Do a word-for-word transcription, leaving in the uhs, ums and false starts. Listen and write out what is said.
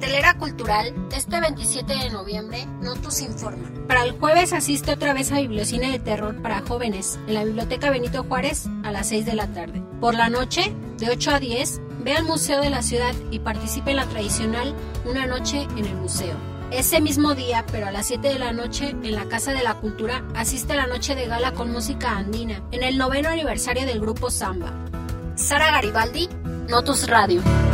cartelera cultural, este veintisiete de noviembre, Notus informa. Para el jueves asiste otra vez a Bibliocine de Terror para jóvenes, en la Biblioteca Benito Juárez, a las seis de la tarde. Por la noche, de ocho a diez, ve al Museo de la Ciudad y participe en la tradicional Una Noche en el Museo. Ese mismo día, pero a las siete de la noche, en la Casa de la Cultura, asiste a la noche de gala con música andina, en el noveno aniversario del grupo Samba. Sara Garibaldi, Notus Radio.